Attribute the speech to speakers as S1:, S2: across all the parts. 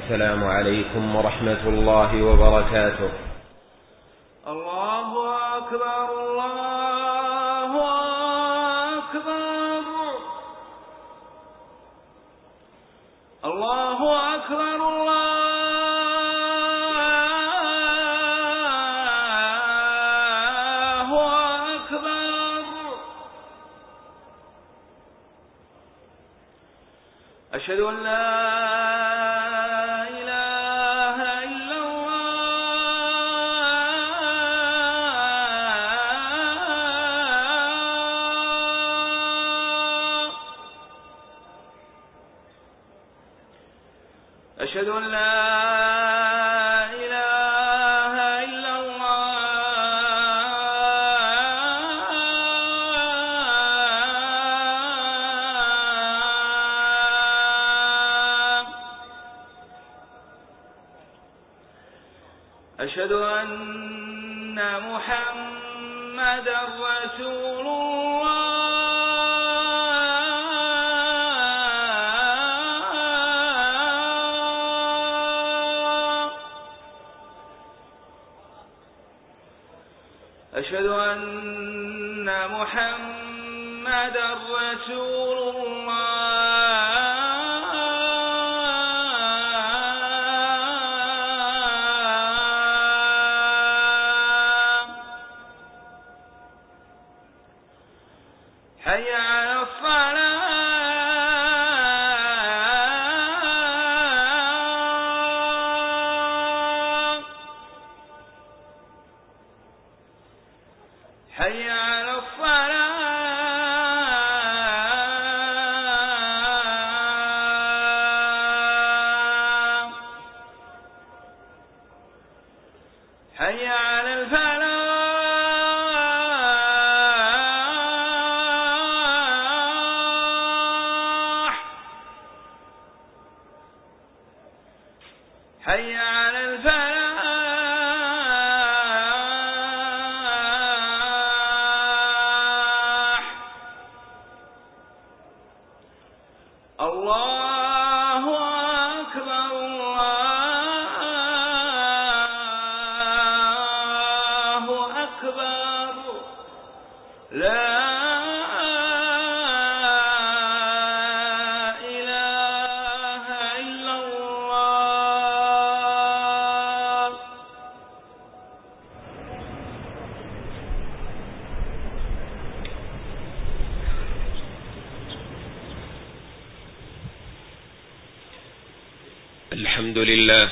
S1: السلام عليكم ورحمة الله وبركاته.
S2: الله أكبر الله أكبر الله أكبر الله أكبر. أشهد أن لا أشهد أن لا إله إلا الله. أشهد أن محمدا رسول الله. أشهد أن محمدا رسول الله. حي على الصلاة. حي على الصلاة. حي على الفلاح. حي على الفلاح. الله أكبر الله أكبر. لا إله إلا الله.
S1: الحمد لله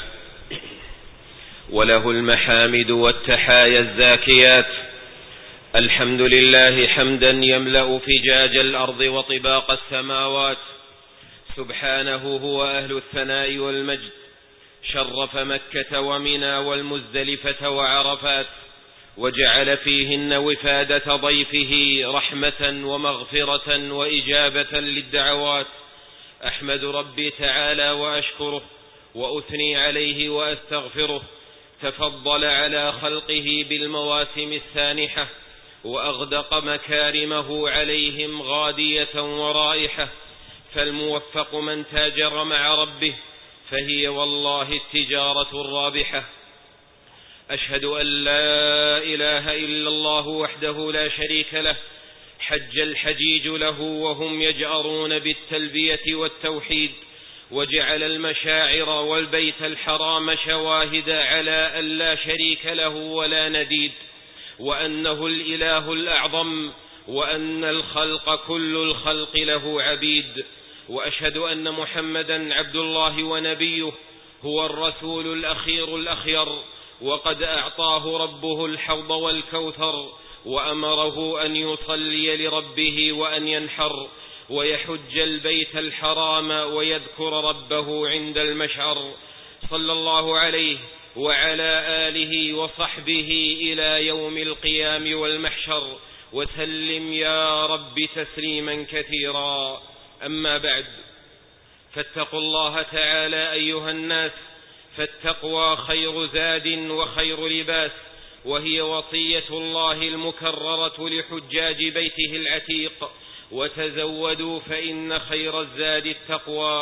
S1: وله المحامد والتحايا الزاكيات. الحمد لله حمدا يملأ فجاج الأرض وطباق السماوات. سبحانه هو أهل الثناء والمجد. شرف مكة ومنى والمزدلفة وعرفات، وجعل فيهن وفادة ضيفه رحمة ومغفرة وإجابة للدعوات. أحمد ربي تعالى وأشكره وأثني عليه وأستغفره. تفضل على خلقه بالمواسم السانحة، وأغدق مكارمه عليهم غادية ورائحة. فالموفق من تاجر مع ربه، فهي والله التجارة الرابحة. أشهد أن لا إله إلا الله وحده لا شريك له. حج الحجيج له وهم يجأرون بالتلبية والتوحيد، وجعل المشاعر والبيت الحرام شواهد على أن لا شريك له ولا نديد، وأنه الإله الأعظم، وأن الخلق كل الخلق له عبيد. وأشهد أن محمدا عبد الله ونبيه، هو الرسول الأخير الأخير، وقد أعطاه ربه الحوض والكوثر، وأمره أن يصلي لربه وأن ينحر ويحج البيت الحرام ويذكر ربه عند المشعر. صلى الله عليه وعلى آله وصحبه إلى يوم القيام والمحشر، وسلم يا رب تسليما كثيرا. أما بعد، فاتقوا الله تعالى أيها الناس، فالتقوى خير زاد وخير لباس، وهي وصية الله المكررة لحجاج بيته العتيق: وتزودوا فإن خير الزاد التقوى،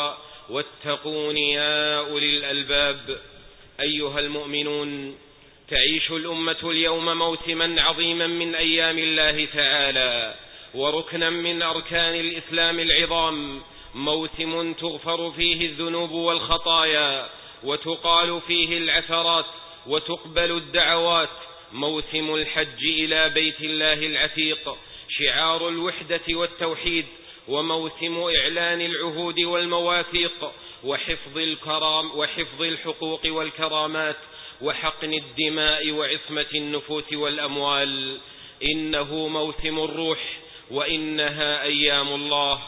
S1: واتقون يا أولي الألباب. أيها المؤمنون، تعيش الأمة اليوم موسما عظيما من أيام الله تعالى، وركنا من أركان الإسلام العظام، موسم تغفر فيه الذنوب والخطايا، وتقال فيه العثرات، وتقبل الدعوات، موسم الحج إلى بيت الله العتيق، شعار الوحدة والتوحيد، وموسم إعلان العهود والمواثيق، وحفظ الحقوق والكرامات، وحقن الدماء، وعصمة النفوس والأموال. إنه موسم الروح، وإنها أيام الله.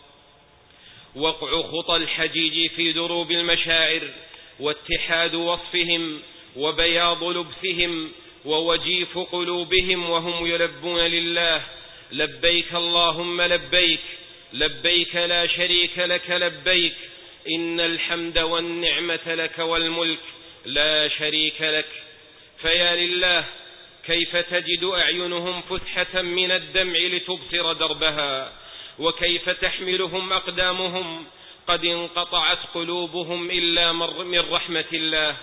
S1: وقع خطى الحجيج في دروب المشاعر، واتحاد وصفهم، وبياض لبسهم، ووجيف قلوبهم، وهم يلبون لله: لبيك اللهم لبيك، لبيك لا شريك لك لبيك، إن الحمد والنعمة لك والملك لا شريك لك. فيا لله، كيف تجد أعينهم فسحة من الدمع لتبصر دربها، وكيف تحملهم أقدامهم قد انقطعت قلوبهم إلا من رحمة الله،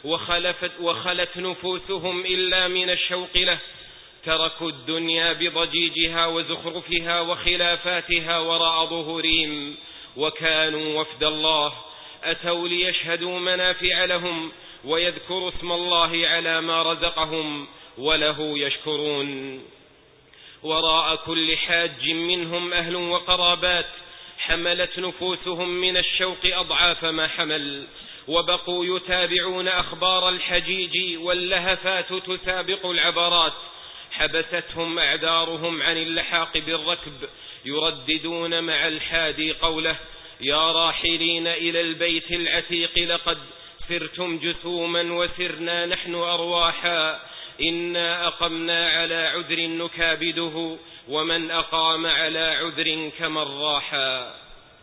S1: وخلت نفوسهم إلا من الشوق له. تركوا الدنيا بضجيجها وزخرفها وخلافاتها وراء ظهورهم، وكانوا وفد الله، أتوا ليشهدوا منافع لهم، ويذكروا اسم الله على ما رزقهم، وله يشكرون. وراء كل حاج منهم أهل وقرابات، حملت نفوسهم من الشوق أضعاف ما حمل، وبقوا يتابعون أخبار الحجيج، واللهفات تسابق العبرات. حبستهم أعذارهم عن اللحاق بالركب، يرددون مع الحادي قوله: يا راحلين إلى البيت العتيق، لقد سرتم جسوما وسرنا نحن أرواحا، إنا أقمنا على عذر نكابده، ومن أقام على عذر كمن راحا.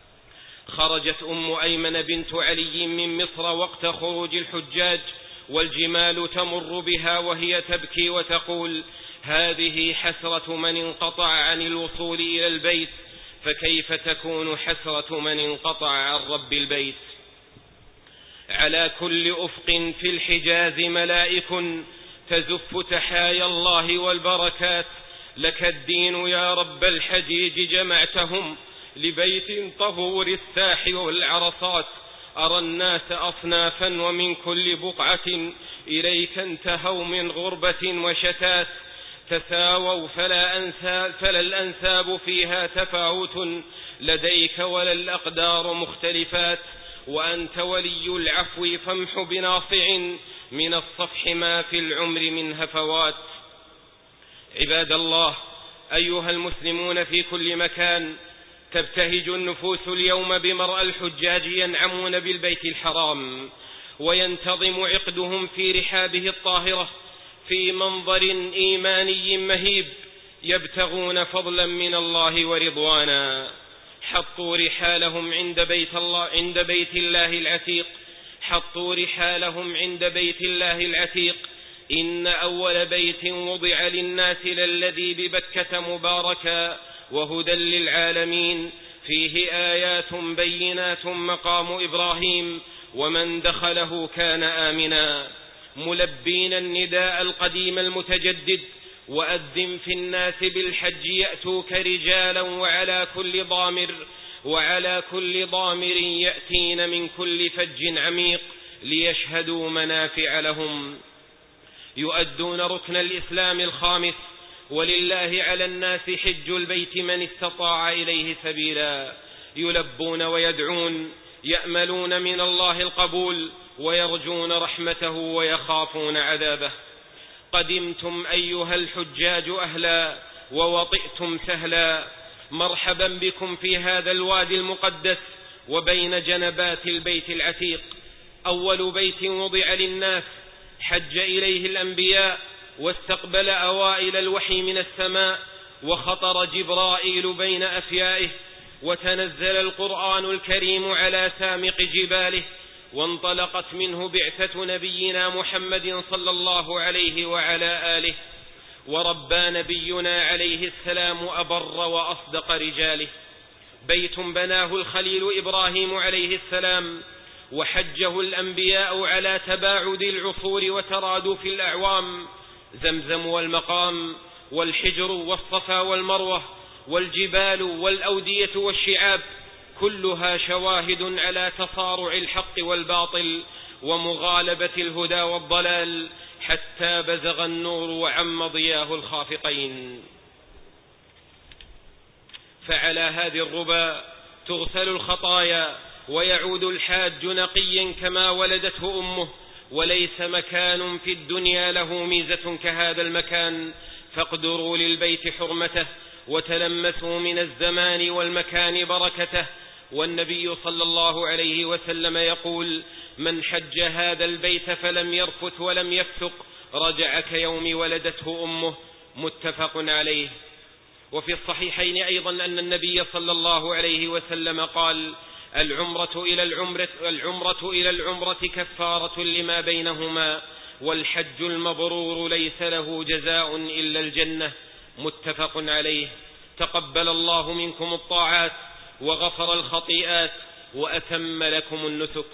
S1: خرجت أم أيمن بنت علي من مصر وقت خروج الحجاج، والجمال تمر بها وهي تبكي وتقول: هذه حسرة من انقطع عن الوصول إلى البيت، فكيف تكون حسرة من انقطع عن رب البيت؟ على كل أفق في الحجاز ملائك تزف تحايا الله والبركات، لك الدين يا رب الحجيج جمعتهم لبيت طهور الساح والعرصات. أرى الناس أصنافا، ومن كل بقعة إليك انتهوا من غربة وشتات، تساووا فلا الأنساب فيها تفاوت لديك، ولا الأقدار مختلفات، وأنت ولي العفو فامح بناصع من الصفح ما في العمر من هفوات. عباد الله، أيها المسلمون في كل مكان، تبتهج النفوس اليوم بمرأى الحجاج ينعمون بالبيت الحرام، وينتظم عقدهم في رحابه الطاهرة في منظر إيماني مهيب، يبتغون فضلا من الله ورضوانا. حطوا رحالهم عند بيت الله العتيق، حطوا رحالهم عند بيت الله العتيق. إن أول بيت وضع للناس للذي ببكة مباركا وهدى للعالمين، فيه آيات بينات مقام إبراهيم، ومن دخله كان آمنا. ملبين النداء القديم المتجدد: وأذن في الناس بالحج يأتوك رجالا وعلى كل ضامر يأتين من كل فج عميق ليشهدوا منافع لهم. يؤدون ركن الإسلام الخامس: ولله على الناس حج البيت من استطاع إليه سبيلا. يلبون ويدعون، يأملون من الله القبول، ويرجون رحمته ويخافون عذابه. قدمتم أيها الحجاج أهلا، ووطئتم سهلا، مرحبا بكم في هذا الوادي المقدس وبين جنبات البيت العتيق. أول بيت وضع للناس، حج إليه الأنبياء، واستقبل أوائل الوحي من السماء، وخطر جبرائيل بين أفيائه، وتنزل القرآن الكريم على سامق جباله، وانطلقت منه بعثة نبينا محمد صلى الله عليه وعلى آله، وربى نبينا عليه السلام أبر وأصدق رجاله. بيت بناه الخليل إبراهيم عليه السلام، وحجه الأنبياء على تباعد العصور وترادف الأعوام، زمزم والمقام والحجر والصفا والمروة والجبال والأودية والشعاب، كلها شواهد على تصارع الحق والباطل ومغالبة الهدى والضلال، حتى بزغ النور وعم ضياه الخافقين. فعلى هذه الربا تغسل الخطايا، ويعود الحاج نقيا كما ولدته أمه، وليس مكان في الدنيا له ميزة كهذا المكان، فاقدروا للبيت حرمته، وتلمسوا من الزمان والمكان بركته. والنبي صلى الله عليه وسلم يقول: من حج هذا البيت فلم يرفث ولم يفسق رجع كيوم ولدته أمه، متفق عليه. وفي الصحيحين أيضا أن النبي صلى الله عليه وسلم قال: العمرة إلى العمرة كفارة لما بينهما، والحج المبرور ليس له جزاء إلا الجنة، متفق عليه. تقبل الله منكم الطاعات وغفر الخطيئات وأتم لكم النسك.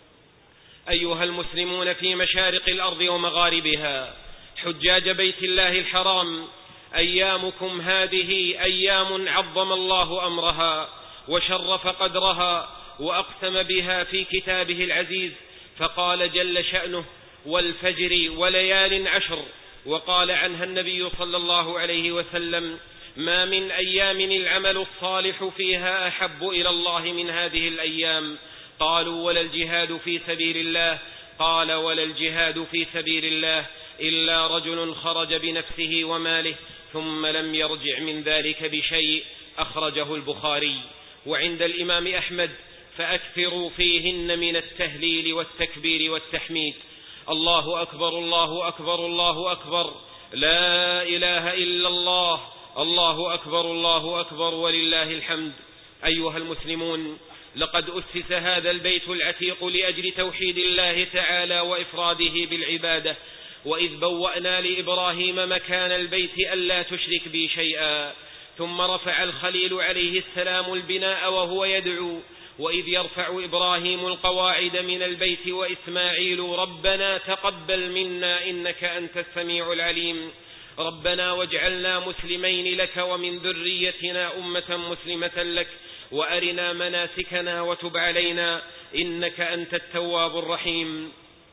S1: أيها المسلمون في مشارق الأرض ومغاربها، حجاج بيت الله الحرام، أيامكم هذه أيام عظم الله أمرها وشرف قدرها وأقسم بها في كتابه العزيز، فقال جل شأنه: والفجر وليال عشر. وقال عنها النبي صلى الله عليه وسلم: ما من أيام العمل الصالح فيها أحب إلى الله من هذه الأيام. قالوا: ولا الجهاد في سبيل الله؟ قال: ولا الجهاد في سبيل الله إلا رجل خرج بنفسه وماله ثم لم يرجع من ذلك بشيء، أخرجه البخاري. وعند الإمام أحمد: فأكثروا فيهن من التهليل والتكبير والتحميد، الله أكبر الله أكبر الله أكبر، لا إله إلا الله، الله أكبر الله أكبر، ولله الحمد. أيها المسلمون، لقد أسس هذا البيت العتيق لأجل توحيد الله تعالى وإفراده بالعبادة، وإذ بوأنا لإبراهيم مكان البيت ألا تشرك بي شيئا، ثم رفع الخليل عليه السلام البناء وهو يدعو: وإذ يرفع إبراهيم القواعد من البيت وإسماعيل ربنا تقبل منا إنك أنت السميع العليم، ربنا واجعلنا مسلمين لك ومن ذريتنا أمة مسلمة لك وأرنا مناسكنا وتب علينا إنك أنت التواب الرحيم.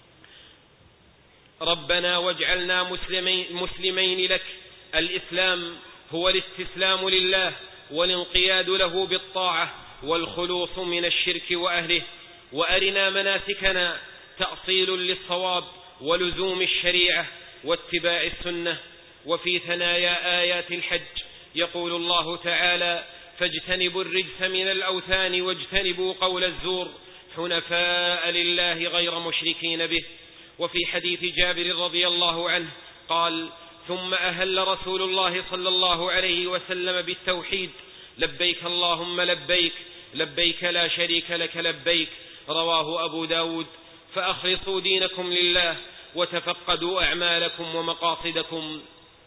S1: ربنا واجعلنا مسلمين لك. الإسلام هو الاستسلام لله والانقياد له بالطاعة والخلوص من الشرك وأهله. وأرنا مناسكنا تأصيل للصواب ولزوم الشريعة واتباع السنة. وفي ثنايا آيات الحج يقول الله تعالى: فاجتنبوا الرجس من الأوثان واجتنبوا قول الزور حنفاء لله غير مشركين به. وفي حديث جابر رضي الله عنه قال: ثم أهل رسول الله صلى الله عليه وسلم بالتوحيد: لبيك اللهم لبيك، لبيك لا شريك لك لبيك، رواه أبو داود. فأخلصوا دينكم لله وتفقدوا أعمالكم ومقاصدكم.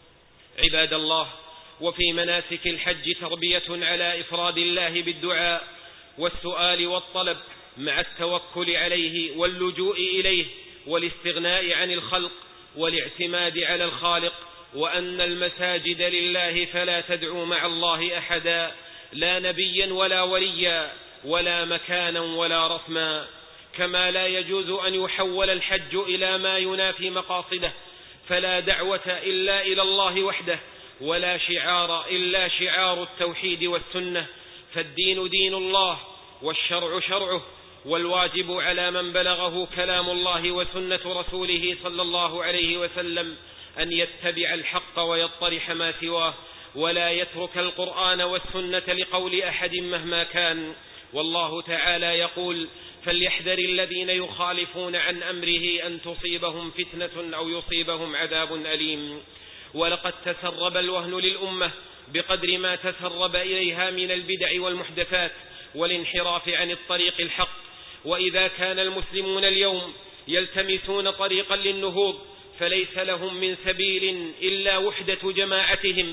S1: عباد الله، وفي مناسك الحج تربية على إفراد الله بالدعاء والسؤال والطلب مع التوكل عليه واللجوء إليه والاستغناء عن الخلق والاعتماد على الخالق، وأن المساجد لله فلا تدعوا مع الله أحدا، لا نبيا ولا وليا ولا مكانا ولا رسما. كما لا يجوز أن يحول الحج إلى ما ينافي مقاصده، فلا دعوة إلا إلى الله وحده، ولا شعار إلا شعار التوحيد والسنة، فالدين دين الله والشرع شرعه، والواجب على من بلغه كلام الله وسنة رسوله صلى الله عليه وسلم أن يتبع الحق ويطرح ما سواه، ولا يترك القرآن والسنة لقول أحد مهما كان. والله تعالى يقول: فليحذر الذين يخالفون عن أمره أن تصيبهم فتنة أو يصيبهم عذاب أليم. ولقد تسرب الوهن للأمة بقدر ما تسرب إليها من البدع والمحدثات والانحراف عن الطريق الحق. وإذا كان المسلمون اليوم يلتمسون طريقا للنهوض فليس لهم من سبيل إلا وحدة جماعتهم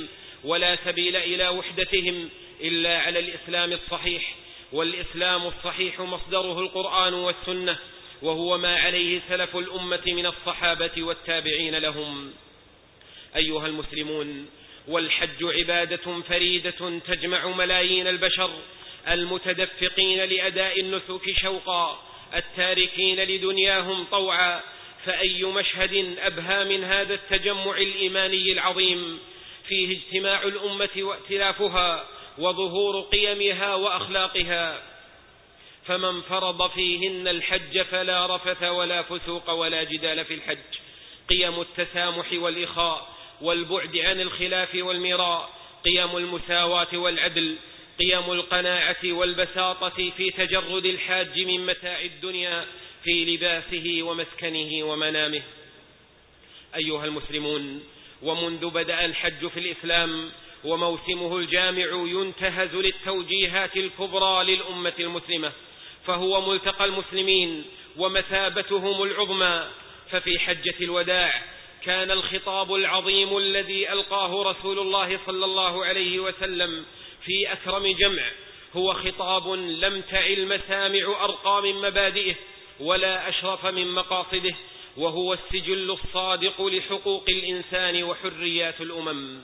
S1: ولا سبيل إلى وحدتهم إلا على الإسلام الصحيح، والإسلام الصحيح مصدره القرآن والسنة، وهو ما عليه سلف الأمة من الصحابة والتابعين لهم. أيها المسلمون، والحج عبادة فريدة تجمع ملايين البشر المتدفقين لأداء النسك شوقا، التاركين لدنياهم طوعا، فأي مشهد أبهى من هذا التجمع الإيماني العظيم فيه اجتماع الأمة وائتلافها وظهور قيمها وأخلاقها. فمن فرض فيهن الحج فلا رفث ولا فسوق ولا جدال في الحج. قيم التسامح والإخاء والبعد عن الخلاف والمراء، قيم المساواة والعدل، قيم القناعة والبساطة في تجرد الحاج من متاع الدنيا في لباسه ومسكنه ومنامه. أيها المسلمون، ومنذ بدأ الحج في الإسلام وموسمه الجامع ينتهز للتوجيهات الكبرى للأمة المسلمة، فهو ملتقى المسلمين ومثابتهم العظمى. ففي حجة الوداع كان الخطاب العظيم الذي ألقاه رسول الله صلى الله عليه وسلم في أكرم جمع هو خطاب لم تعل مسامع أرقى من مبادئه ولا أشرف من مقاصده، وهو السجل الصادق لحقوق الإنسان وحريات الأمم.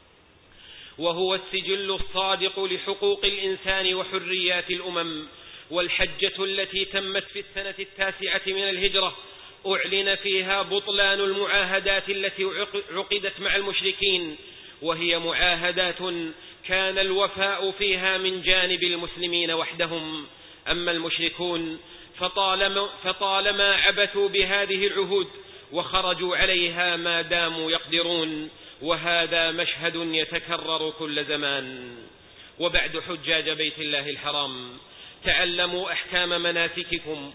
S1: والحجة التي تمت في السنة 9 من الهجرة أعلن فيها بطلان المعاهدات التي عقدت مع المشركين، وهي معاهدات كان الوفاء فيها من جانب المسلمين وحدهم. أما المشركون فطالما عبثوا بهذه العهود وخرجوا عليها ما داموا يقدرون، وهذا مشهد يتكرر كل زمان. وبعد حجاج بيت الله الحرام، تعلموا أحكام مناسككم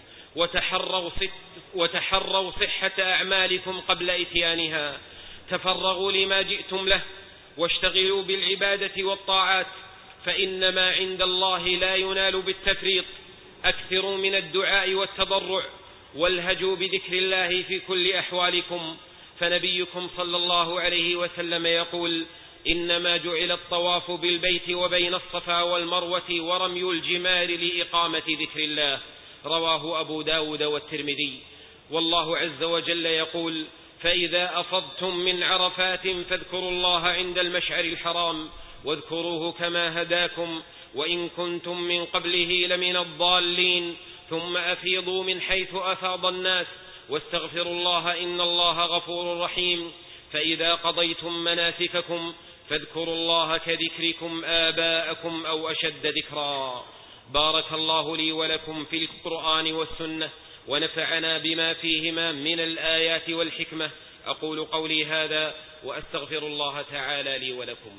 S1: وتحروا صحة أعمالكم قبل إتيانها، تفرغوا لما جئتم له واشتغلوا بالعبادة والطاعات، فإن ما عند الله لا ينال بالتفريط. أكثروا من الدعاء والتضرع، والهجوا بذكر الله في كل أحوالكم، فنبيكم صلى الله عليه وسلم يقول: إنما جعل الطواف بالبيت وبين الصفا والمروة ورمي الجمار لإقامة ذكر الله، رواه أبو داود والترمذي. والله عز وجل يقول: فإذا أفضتم من عرفات فاذكروا الله عند المشعر الحرام واذكروه كما هداكم وإن كنتم من قبله لمن الضالين، ثم أفيضوا من حيث أفاض الناس واستغفروا الله إن الله غفور رحيم. فإذا قضيتم مناسككم فاذكروا الله كذكركم آباءكم أو أشد ذكرا. بارك الله لي ولكم في القرآن والسنة، ونفعنا بما فيهما من الآيات والحكمة. أقول قولي هذا وأستغفر الله تعالى لي ولكم.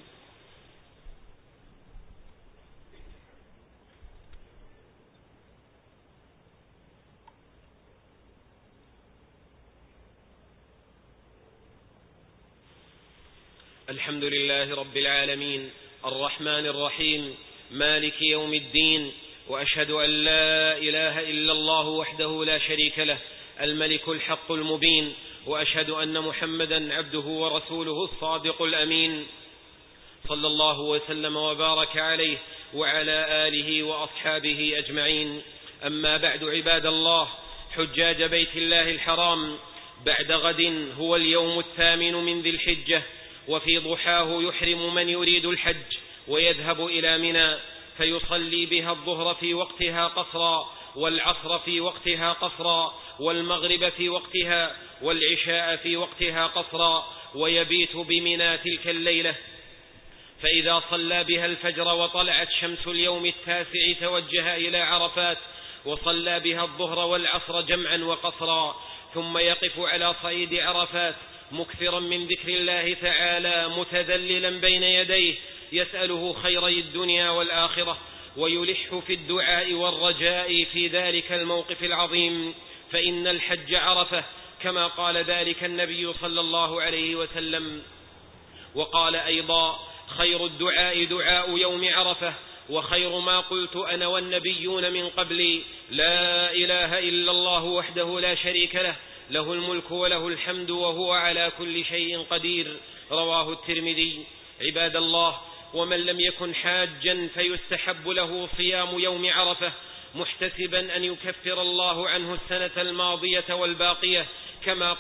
S1: الحمد لله رب العالمين الرحمن الرحيم مالك يوم الدين، وأشهد أن لا إله إلا الله وحده لا شريك له الملك الحق المبين، وأشهد أن محمدا عبده ورسوله الصادق الأمين، صلى الله وسلم وبارك عليه وعلى آله وأصحابه أجمعين. أما بعد، عباد الله، حجاج بيت الله الحرام، بعد غد هو اليوم 8 من ذي الحجة، وفي ضحاه يحرم من يريد الحج ويذهب إلى منى، فيصلي بها الظهر في وقتها قصرا، والعصر في وقتها قصرا، والمغرب في وقتها، والعشاء في وقتها قصرا، ويبيت بمنى تلك الليلة. فإذا صلى بها الفجر وطلعت شمس اليوم 9 توجه إلى عرفات، وصلى بها الظهر والعصر جمعا وقصرا، ثم يقف على صعيد عرفات مكثرا من ذكر الله تعالى متذللا بين يديه يسأله خيري الدنيا والآخرة، ويلح في الدعاء والرجاء في ذلك الموقف العظيم، فإن الحج عرفة كما قال ذلك النبي صلى الله عليه وسلم. وقال أيضا: خير الدعاء دعاء يوم عرفة، وخير ما قلت أنا والنبيون من قبلي لا إله إلا الله وحده لا شريك له، له الملك وله الحمد وهو على كل شيء قدير، رواه الترمذي. عباد الله، ومن لم يكن حاجا فيستحب له صيام يوم عرفة محتسبا أن يكفر الله عنه السنة الماضية والباقية، كما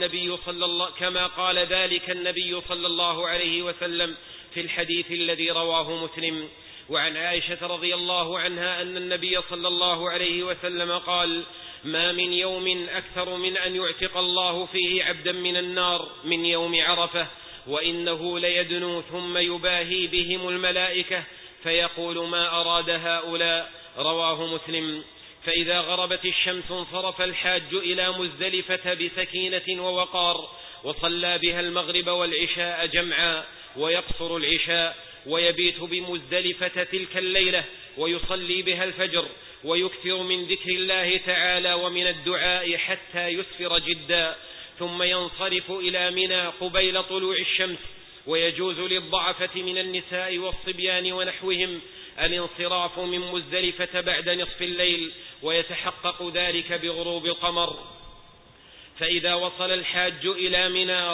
S1: قال ذلك النبي صلى الله عليه وسلم في الحديث الذي رواه مسلم. وعن عائشة رضي الله عنها أن النبي صلى الله عليه وسلم قال: ما من يوم أكثر من أن يعتق الله فيه عبدا من النار من يوم عرفة، وإنه ليدنو ثم يباهي بهم الملائكة فيقول: ما أراد هؤلاء؟ رواه مسلم. فإذا غربت الشمس انصرف الحاج إلى مزدلفة بسكينة ووقار، وصلى بها المغرب والعشاء جمعا، ويقصر العشاء، ويبيت بمزدلفة تلك الليلة، ويصلي بها الفجر، ويكثر من ذكر الله تعالى ومن الدعاء حتى يسفر جدا، ثم ينصرف إلى منى قبيل طلوع الشمس. ويجوز للضعفة من النساء والصبيان ونحوهم الانصراف من مزدلفة بعد نصف الليل، ويتحقق ذلك بغروب القمر. فإذا وصل الحاج إلى منى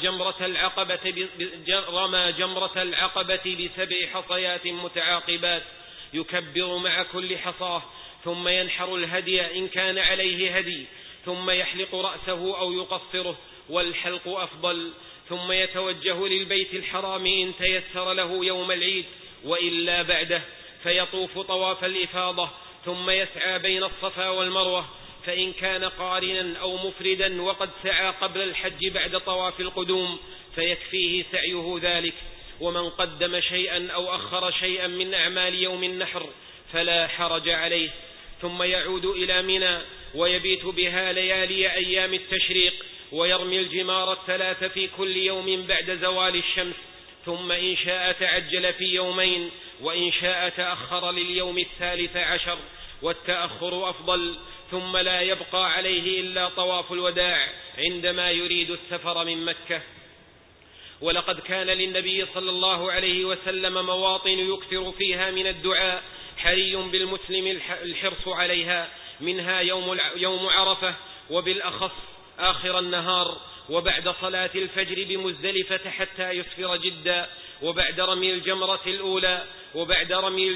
S1: رمى جمرة العقبة ب7 حصيات متعاقبات، يكبر مع كل حصاه، ثم ينحر الهدي إن كان عليه هدي، ثم يحلق رأسه أو يقصره، والحلق أفضل، ثم يتوجه للبيت الحرام إن تيسر له يوم العيد، وإلا بعده، فيطوف طواف الإفاضة، ثم يسعى بين الصفا والمروة، فإن كان قارنا أو مفردا وقد سعى قبل الحج بعد طواف القدوم فيكفيه سعيه ذلك. ومن قدم شيئا أو أخر شيئا من أعمال يوم النحر فلا حرج عليه. ثم يعود إلى منى ويبيت بها ليالي أيام التشريق، ويرمي الجمار 3 في كل يوم بعد زوال الشمس، ثم إن شاء تعجل في يومين، وإن شاء تأخر لليوم 13، والتأخر أفضل. ثم لا يبقى عليه إلا طواف الوداع عندما يريد السفر من مكة. ولقد كان للنبي صلى الله عليه وسلم مواطن يكثر فيها من الدعاء، حري بالمسلم الحرص عليها، منها يوم عرفة، وبالأخص آخر النهار، وبعد صلاة الفجر بمزدلفة حتى يسفر جدا، وبعد رمي الجمرة الأولى، وبعد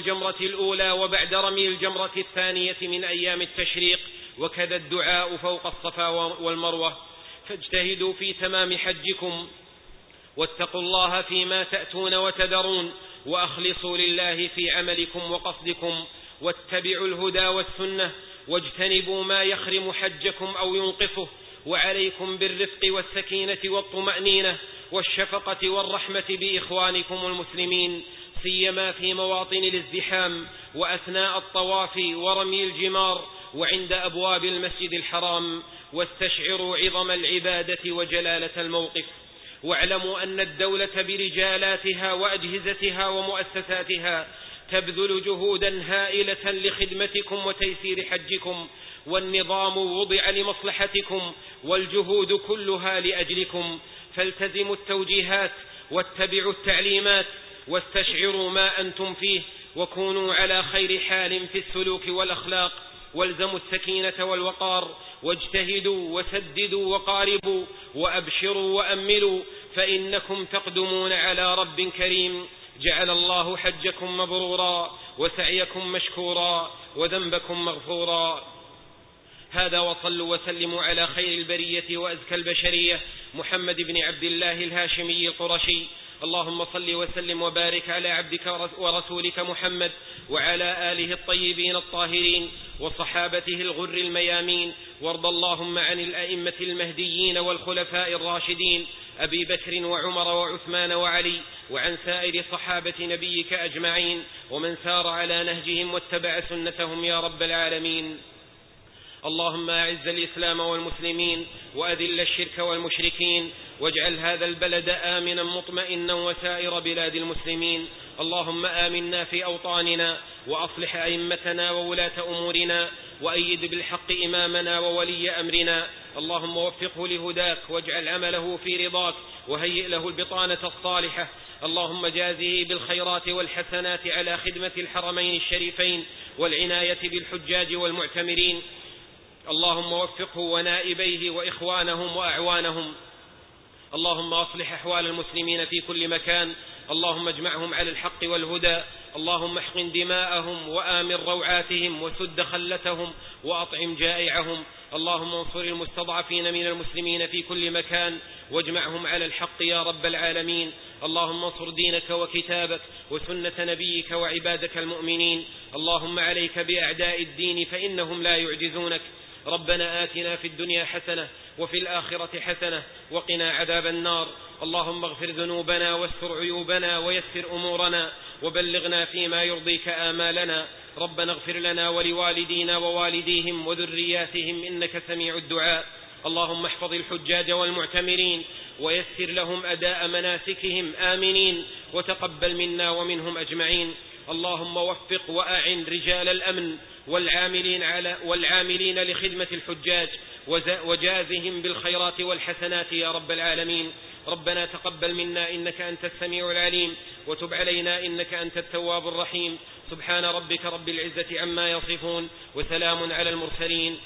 S1: رمي الجمرة الثانية من أيام التشريق، وكذا الدعاء فوق الصفا والمروة. فاجتهدوا في تمام حجكم، واتقوا الله فيما تأتون وتذرون، وأخلصوا لله في عملكم وقصدكم، واتبعوا الهدى والسنة، واجتنبوا ما يخرم حجكم أو ينقصه، وعليكم بالرفق والسكينة والطمأنينة والشفقة والرحمة بإخوانكم المسلمين، سيما في مواطن الازدحام، وأثناء الطواف ورمي الجمار، وعند أبواب المسجد الحرام، واستشعروا عظم العبادة وجلالة الموقف. واعلموا أن الدولة برجالاتها وأجهزتها ومؤسساتها تبذل جهودا هائلة لخدمتكم وتيسير حجكم، والنظام وضع لمصلحتكم، والجهود كلها لأجلكم، فالتزموا التوجيهات واتبعوا التعليمات، واستشعروا ما أنتم فيه، وكونوا على خير حال في السلوك والأخلاق، والزموا السكينة والوقار، واجتهدوا وسددوا وقاربوا، وأبشروا وأملوا، فإنكم تقدمون على رب كريم. جعل الله حجكم مبرورا، وسعيكم مشكورا، وذنبكم مغفورا. هذا، وصلوا وسلموا على خير البرية وأزكى البشرية، محمد بن عبد الله الهاشمي القرشي. اللهم صل وسلم وبارك على عبدك ورسولك محمد، وعلى آله الطيبين الطاهرين، وصحابته الغر الميامين. وارض اللهم عن الأئمة المهديين والخلفاء الراشدين، أبي بكر وعمر وعثمان وعلي، وعن سائر صحابة نبيك أجمعين، ومن سار على نهجهم واتبع سنتهم يا رب العالمين. اللهم أعز الإسلام والمسلمين، وأذل الشرك والمشركين، واجعل هذا البلد آمنا مطمئنا وسائر بلاد المسلمين. اللهم آمنا في أوطاننا، وأصلح أئمتنا وولاة أمورنا، وأيد بالحق إمامنا وولي أمرنا. اللهم وفقه لهداك، واجعل عمله في رضاك، وهيئ له البطانة الصالحة. اللهم جازه بالخيرات والحسنات على خدمة الحرمين الشريفين والعناية بالحجاج والمعتمرين. اللهم وفقه ونائبيه وإخوانهم وأعوانهم. اللهم أصلح أحوال المسلمين في كل مكان، اللهم اجمعهم على الحق والهدى، اللهم احقن دماءهم وآمن روعاتهم وسد خلتهم وأطعم جائعهم، اللهم انصر المستضعفين من المسلمين في كل مكان واجمعهم على الحق يا رب العالمين، اللهم انصر دينك وكتابك وسنة نبيك وعبادك المؤمنين، اللهم عليك بأعداء الدين فإنهم لا يعجزونك. ربنا آتنا في الدنيا حسنة وفي الآخرة حسنة وقنا عذاب النار، اللهم اغفر ذنوبنا واستر عيوبنا ويسر أمورنا وبلغنا فيما يرضيك آمالنا، ربنا اغفر لنا ولوالدينا ووالديهم وذرياتهم إنك سميع الدعاء، اللهم احفظ الحجاج والمعتمرين ويسر لهم أداء مناسكهم آمنين، وتقبل منا ومنهم أجمعين، اللهم وفق وأعن رجال الأمن والعاملين لخدمة الحجاج وجازهم بالخيرات والحسنات يا رب العالمين، ربنا تقبل منا إنك أنت السميع العليم وتب علينا إنك أنت التواب الرحيم، سبحان ربك رب العزة عما يصفون وسلام على المرسلين